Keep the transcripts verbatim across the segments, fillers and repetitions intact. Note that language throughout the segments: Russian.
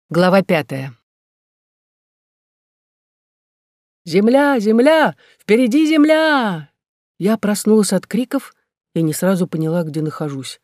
Глава пятая. «Земля! Земля! Впереди земля!» Я проснулась от криков и не сразу поняла, где нахожусь.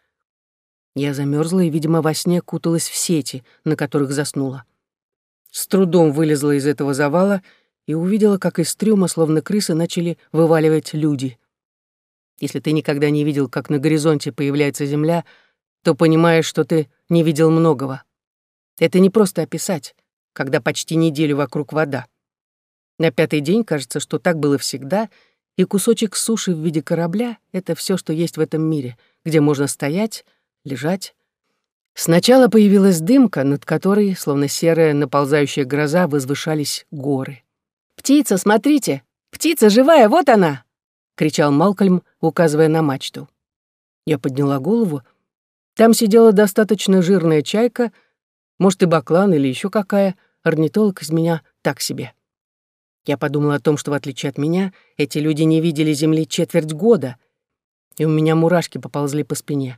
Я замерзла и, видимо, во сне куталась в сети, на которых заснула. С трудом вылезла из этого завала и увидела, как из трюма, словно крысы, начали вываливать люди. Если ты никогда не видел, как на горизонте появляется земля, то понимаешь, что ты не видел многого. Это не просто описать, когда почти неделю вокруг вода. На пятый день кажется, что так было всегда, и кусочек суши в виде корабля — это все, что есть в этом мире, где можно стоять, лежать. Сначала появилась дымка, над которой, словно серая наползающая гроза, возвышались горы. «Птица, смотрите! Птица живая, вот она!» — кричал Малкольм, указывая на мачту. Я подняла голову. Там сидела достаточно жирная чайка, может, и баклан или еще какая, орнитолог из меня так себе. Я подумала о том, что, в отличие от меня, эти люди не видели Земли четверть года, и у меня мурашки поползли по спине.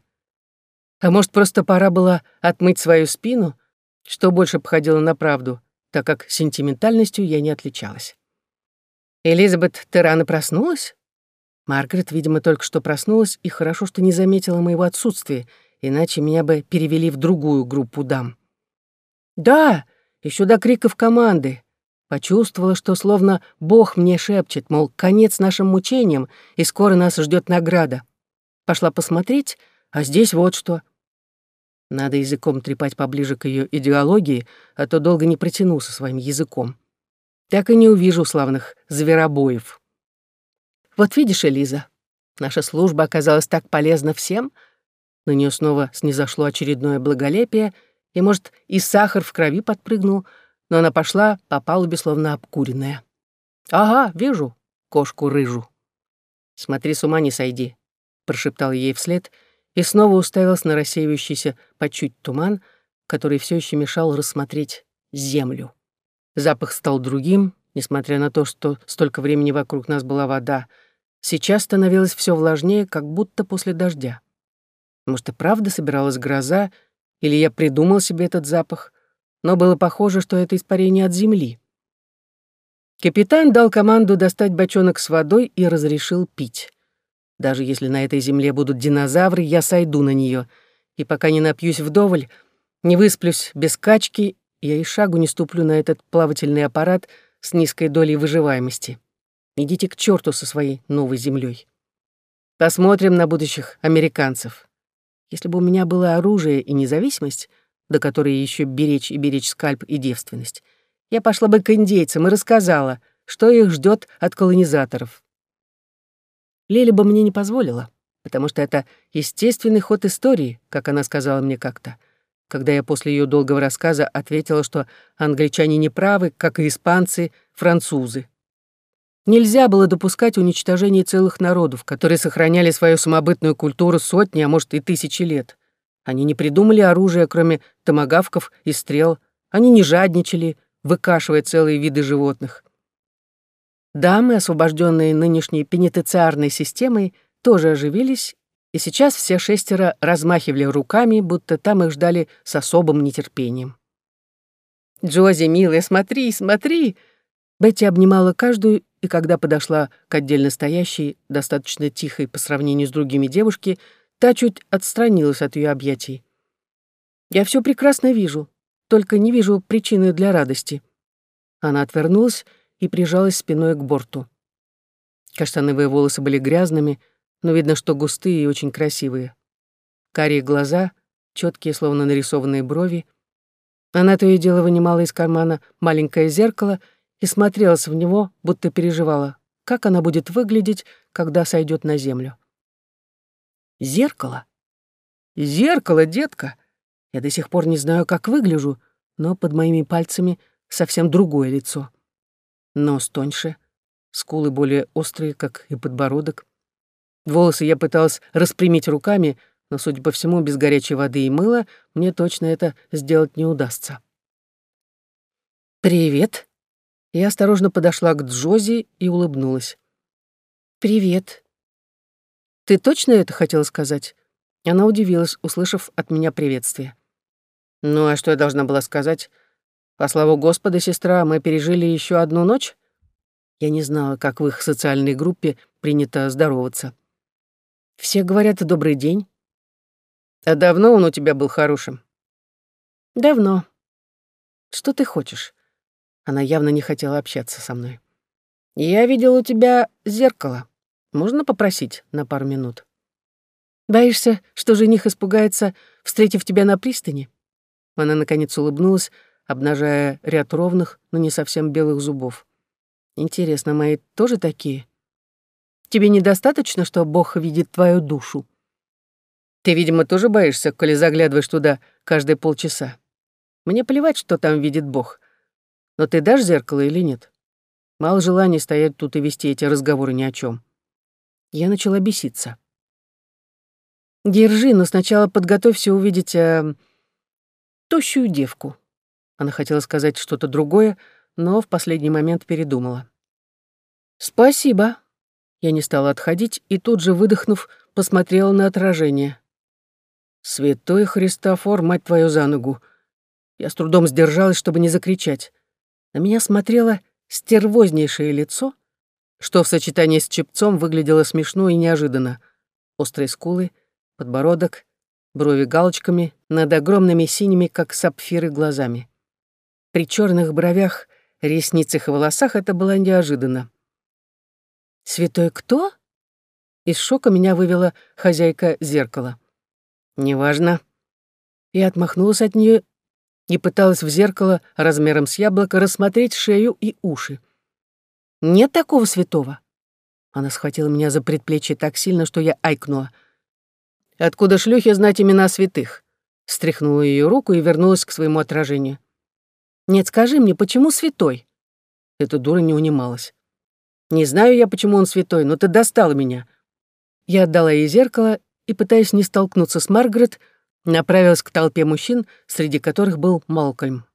А может, просто пора было отмыть свою спину, что больше походило на правду, так как сентиментальностью я не отличалась. «Элизабет, ты рано проснулась?» Маргарет, видимо, только что проснулась, и хорошо, что не заметила моего отсутствия, иначе меня бы перевели в другую группу дам. «Да, еще до криков команды. Почувствовала, что словно Бог мне шепчет, мол, конец нашим мучениям, и скоро нас ждет награда. Пошла посмотреть, а здесь вот что». Надо языком трепать поближе к ее идеологии, а то долго не протяну со своим языком. Так и не увижу славных зверобоев. Вот видишь, Элиза, наша служба оказалась так полезна всем. На нее снова снизошло очередное благолепие, и, может, и сахар в крови подпрыгнул, но она пошла по палубе, словно обкуренная. «Ага, вижу кошку рыжу». «Смотри, с ума не сойди», — прошептал ей вслед, и снова уставился на рассеивающийся по чуть туман, который все еще мешал рассмотреть землю. Запах стал другим, несмотря на то, что столько времени вокруг нас была вода. Сейчас становилось все влажнее, как будто после дождя. Может, и правда собиралась гроза, или я придумал себе этот запах, но было похоже, что это испарение от земли. Капитан дал команду достать бочонок с водой и разрешил пить. Даже если на этой земле будут динозавры, я сойду на нее, и пока не напьюсь вдоволь, не высплюсь без качки, я и шагу не ступлю на этот плавательный аппарат с низкой долей выживаемости. Идите к черту со своей новой землей. Посмотрим на будущих американцев. Если бы у меня было оружие и независимость, до которой еще беречь и беречь скальп и девственность, я пошла бы к индейцам и рассказала, что их ждет от колонизаторов. Леля бы мне не позволила, потому что это естественный ход истории, как она сказала мне как-то, когда я после ее долгого рассказа ответила, что англичане не правы, как и испанцы, французы. Нельзя было допускать уничтожения целых народов, которые сохраняли свою самобытную культуру сотни, а может и тысячи лет. Они не придумали оружия, кроме томагавков и стрел. Они не жадничали, выкашивая целые виды животных. Дамы, освобожденные нынешней пенитенциарной системой, тоже оживились, и сейчас все шестеро размахивали руками, будто там их ждали с особым нетерпением. «Джози, милая, смотри, смотри!» Бетти обнимала каждую, и когда подошла к отдельно стоящей, достаточно тихой по сравнению с другими девушке, та чуть отстранилась от ее объятий. «Я все прекрасно вижу, только не вижу причины для радости». Она отвернулась и прижалась спиной к борту. Каштановые волосы были грязными, но видно, что густые и очень красивые. Карие глаза, четкие, словно нарисованные брови. Она то и дело вынимала из кармана маленькое зеркало и смотрелась в него, будто переживала, как она будет выглядеть, когда сойдет на землю. Зеркало? Зеркало, детка! Я до сих пор не знаю, как выгляжу, но под моими пальцами совсем другое лицо. Нос тоньше, скулы более острые, как и подбородок. Волосы я пыталась распрямить руками, но, судя по всему, без горячей воды и мыла мне точно это сделать не удастся. «Привет!» Я осторожно подошла к Джози и улыбнулась. «Привет!» «Ты точно это хотела сказать?» Она удивилась, услышав от меня приветствие. «Ну, а что я должна была сказать? По славу Господа, сестра, мы пережили еще одну ночь. Я не знала, как в их социальной группе принято здороваться. Все говорят «добрый день». А давно он у тебя был хорошим? Давно. Что ты хочешь? Она явно не хотела общаться со мной. Я видел у тебя зеркало. Можно попросить на пару минут? Боишься, что жених испугается, встретив тебя на пристани? Она, наконец, улыбнулась, обнажая ряд ровных, но не совсем белых зубов. Интересно, мои тоже такие? Тебе недостаточно, что Бог видит твою душу? Ты, видимо, тоже боишься, коли заглядываешь туда каждые полчаса. Мне плевать, что там видит Бог. Но ты дашь зеркало или нет? Мало желания стоять тут и вести эти разговоры ни о чем. Я начала беситься. Держи, но сначала подготовься увидеть э, тощую девку. Она хотела сказать что-то другое, но в последний момент передумала. Спасибо. Я не стала отходить и тут же, выдохнув, посмотрела на отражение. Святой Христофор, мать твою за ногу. Я с трудом сдержалась, чтобы не закричать. На меня смотрело стервознейшее лицо, что в сочетании с чепцом выглядело смешно и неожиданно. Острые скулы, подбородок, брови галочками над огромными синими, как сапфиры, глазами. При черных бровях, ресницах и волосах это было неожиданно. «Святой кто?» Из шока меня вывела хозяйка зеркала. «Неважно». Я отмахнулась от нее и пыталась в зеркало размером с яблоко рассмотреть шею и уши. «Нет такого святого». Она схватила меня за предплечье так сильно, что я айкнула. «Откуда шлюхи знать имена святых?» Стряхнула ее руку и вернулась к своему отражению. «Нет, скажи мне, почему святой?» Эта дура не унималась. «Не знаю я, почему он святой, но ты достала меня». Я отдала ей зеркало и, пытаясь не столкнуться с Маргарет, направилась к толпе мужчин, среди которых был Малкольм.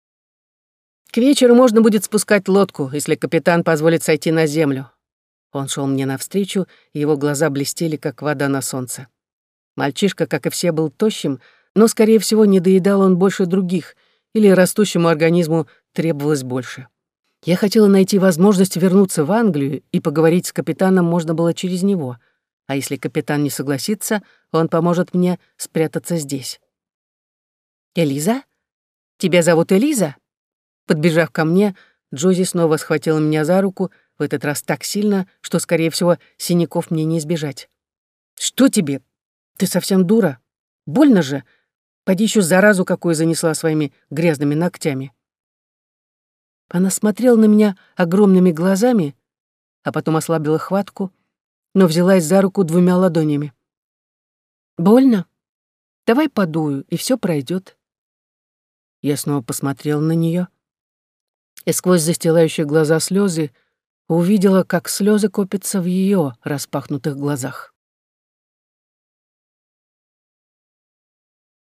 «К вечеру можно будет спускать лодку, если капитан позволит сойти на землю». Он шел мне навстречу, и его глаза блестели, как вода на солнце. Мальчишка, как и все, был тощим, но, скорее всего, не доедал он больше других, или растущему организму требовалось больше. Я хотела найти возможность вернуться в Англию, и поговорить с капитаном можно было через него. А если капитан не согласится, он поможет мне спрятаться здесь. «Элиза? Тебя зовут Элиза?» Подбежав ко мне, Джози снова схватила меня за руку, в этот раз так сильно, что, скорее всего, синяков мне не избежать. «Что тебе? Ты совсем дура? Больно же. Поди еще заразу какую занесла своими грязными ногтями». Она смотрела на меня огромными глазами, а потом ослабила хватку, но взялась за руку двумя ладонями. «Больно? Давай подую, и все пройдет». Я снова посмотрела на нее, и сквозь застилающие глаза слезы увидела, как слезы копятся в ее распахнутых глазах.